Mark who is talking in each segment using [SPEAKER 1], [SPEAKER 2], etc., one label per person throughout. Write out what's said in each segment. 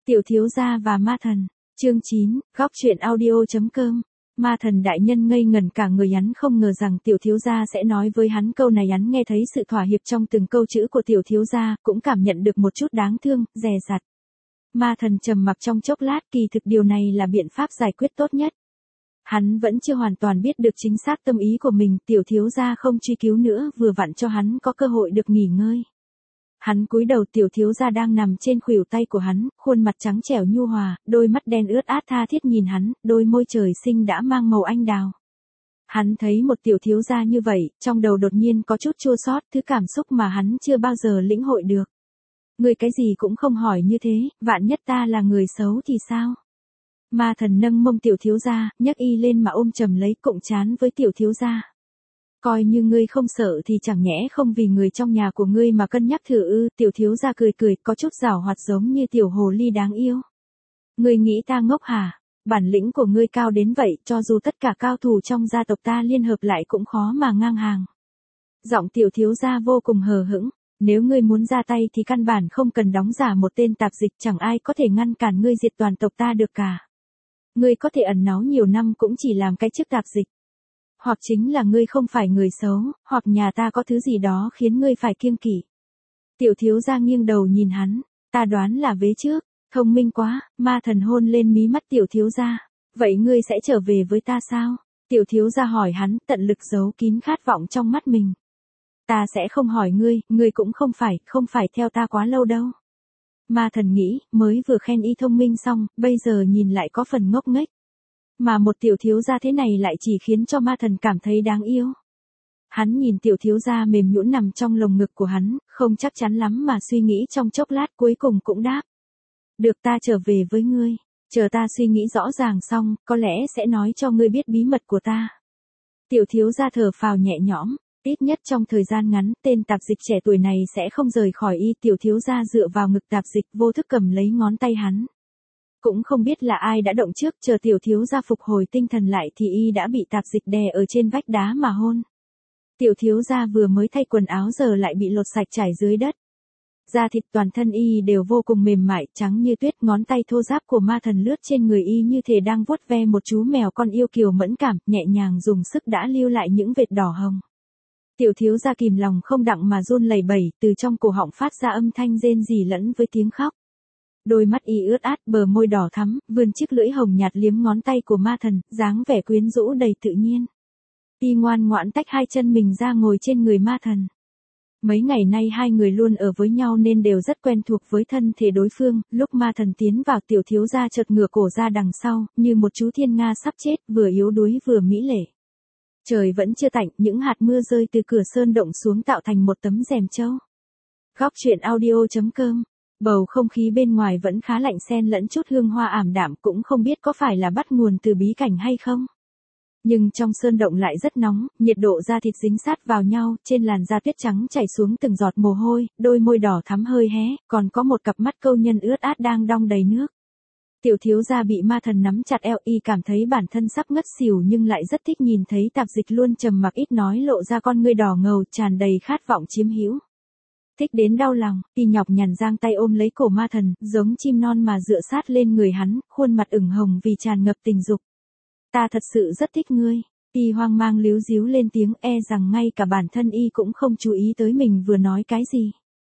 [SPEAKER 1] Tiểu thiếu gia và ma thần. Chương 9, góc truyện audio.com. Ma thần đại nhân ngây ngẩn cả người, hắn không ngờ rằng tiểu thiếu gia sẽ nói với hắn câu này. Hắn nghe thấy sự thỏa hiệp trong từng câu chữ của tiểu thiếu gia, cũng cảm nhận được một chút đáng thương, dè dặt. Ma thần trầm mặc trong chốc lát, kỳ thực điều này là biện pháp giải quyết tốt nhất. Hắn vẫn chưa hoàn toàn biết được chính xác tâm ý của mình, tiểu thiếu gia không truy cứu nữa, vừa vặn cho hắn có cơ hội được nghỉ ngơi. Hắn cúi đầu, tiểu thiếu gia đang nằm trên khuỷu tay của hắn, khuôn mặt trắng trẻo nhu hòa, đôi mắt đen ướt át tha thiết nhìn hắn, đôi môi trời sinh đã mang màu anh đào. Hắn thấy một tiểu thiếu gia như vậy, trong đầu đột nhiên có chút chua xót, thứ cảm xúc mà hắn chưa bao giờ lĩnh hội được. Người cái gì cũng không hỏi như thế, vạn nhất ta là người xấu thì sao? Ma thần nâng mông tiểu thiếu gia, nhấc y lên mà ôm chầm lấy, cụng trán với tiểu thiếu gia. Coi như ngươi không sợ thì chẳng nhẽ không vì người trong nhà của ngươi mà cân nhắc thử ư? Tiểu thiếu gia cười cười, có chút giảo hoạt giống như tiểu hồ ly đáng yêu. Ngươi nghĩ ta ngốc hả? Bản lĩnh của ngươi cao đến vậy, cho dù tất cả cao thủ trong gia tộc ta liên hợp lại cũng khó mà ngang hàng. Giọng tiểu thiếu gia vô cùng hờ hững. Nếu ngươi muốn ra tay thì căn bản không cần đóng giả một tên tạp dịch, chẳng ai có thể ngăn cản ngươi diệt toàn tộc ta được cả. Ngươi có thể ẩn náu nhiều năm cũng chỉ làm cái chức tạp dịch. Hoặc chính là ngươi không phải người xấu, hoặc nhà ta có thứ gì đó khiến ngươi phải kiêng kỵ. Tiểu thiếu gia nghiêng đầu nhìn hắn, ta đoán là vế trước, thông minh quá. Ma thần hôn lên mí mắt tiểu thiếu gia. Vậy ngươi sẽ trở về với ta sao? Tiểu thiếu gia hỏi hắn, tận lực giấu kín khát vọng trong mắt mình. Ta sẽ không hỏi ngươi cũng không phải theo ta quá lâu đâu. Ma thần nghĩ, mới vừa khen y thông minh xong, bây giờ nhìn lại có phần ngốc nghếch. Mà một tiểu thiếu gia thế này lại chỉ khiến cho ma thần cảm thấy đáng yêu. Hắn nhìn tiểu thiếu gia mềm nhũn nằm trong lồng ngực của hắn, không chắc chắn lắm mà suy nghĩ trong chốc lát, cuối cùng cũng đáp. Được, ta trở về với ngươi, chờ ta suy nghĩ rõ ràng xong, có lẽ sẽ nói cho ngươi biết bí mật của ta. Tiểu thiếu gia thở phào nhẹ nhõm. Ít nhất trong thời gian ngắn, tên tạp dịch trẻ tuổi này sẽ không rời khỏi y. Tiểu thiếu gia dựa vào ngực tạp dịch, vô thức cầm lấy ngón tay hắn. Cũng không biết là ai đã động trước, chờ tiểu thiếu gia phục hồi tinh thần lại thì y đã bị tạp dịch đè ở trên vách đá mà hôn. Tiểu thiếu gia vừa mới thay quần áo giờ lại bị lột sạch trải dưới đất. Da thịt toàn thân y đều vô cùng mềm mại, trắng như tuyết, ngón tay thô ráp của ma thần lướt trên người y như thể đang vuốt ve một chú mèo con yêu kiều mẫn cảm, nhẹ nhàng dùng sức đã lưu lại những vệt đỏ hồng. Tiểu thiếu gia kìm lòng không đặng mà run lẩy bẩy, từ trong cổ họng phát ra âm thanh rên rỉ lẫn với tiếng khóc. Đôi mắt y ướt át, bờ môi đỏ thắm, vươn chiếc lưỡi hồng nhạt liếm ngón tay của ma thần, dáng vẻ quyến rũ đầy tự nhiên. Y ngoan ngoãn tách hai chân mình ra ngồi trên người ma thần. Mấy ngày nay hai người luôn ở với nhau nên đều rất quen thuộc với thân thể đối phương. Lúc ma thần tiến vào, tiểu thiếu gia chợt ngửa cổ ra đằng sau, như một chú thiên nga sắp chết, vừa yếu đuối vừa mỹ lệ. Trời vẫn chưa tạnh, những hạt mưa rơi từ cửa sơn động xuống tạo thành một tấm rèm trâu. Góc truyện audio.com. Bầu không khí bên ngoài vẫn khá lạnh, xen lẫn chút hương hoa ảm đạm, cũng không biết có phải là bắt nguồn từ bí cảnh hay không. Nhưng trong sơn động lại rất nóng, nhiệt độ da thịt dính sát vào nhau, trên làn da tuyết trắng chảy xuống từng giọt mồ hôi, đôi môi đỏ thắm hơi hé, còn có một cặp mắt câu nhân ướt át đang đong đầy nước. Tiểu thiếu gia bị ma thần nắm chặt eo, y cảm thấy bản thân sắp ngất xỉu nhưng lại rất thích nhìn thấy tạp dịch luôn trầm mặc ít nói lộ ra con ngươi đỏ ngầu, tràn đầy khát vọng chiếm hữu. Thích đến đau lòng, y nhọc nhằn giang tay ôm lấy cổ ma thần, giống chim non mà dựa sát lên người hắn, khuôn mặt ửng hồng vì tràn ngập tình dục. Ta thật sự rất thích ngươi. Y hoang mang líu díu lên tiếng, e rằng ngay cả bản thân y cũng không chú ý tới mình vừa nói cái gì.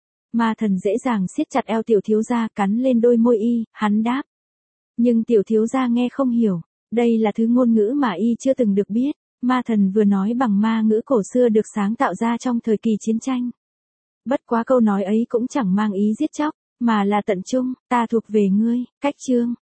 [SPEAKER 1] Ma thần dễ dàng siết chặt eo tiểu thiếu gia, cắn lên đôi môi y, hắn đáp. Nhưng tiểu thiếu gia nghe không hiểu, đây là thứ ngôn ngữ mà y chưa từng được biết. Ma thần vừa nói bằng ma ngữ cổ xưa được sáng tạo ra trong thời kỳ chiến tranh. Bất quá câu nói ấy cũng chẳng mang ý giết chóc, mà là tận trung, ta thuộc về ngươi. Cách chương.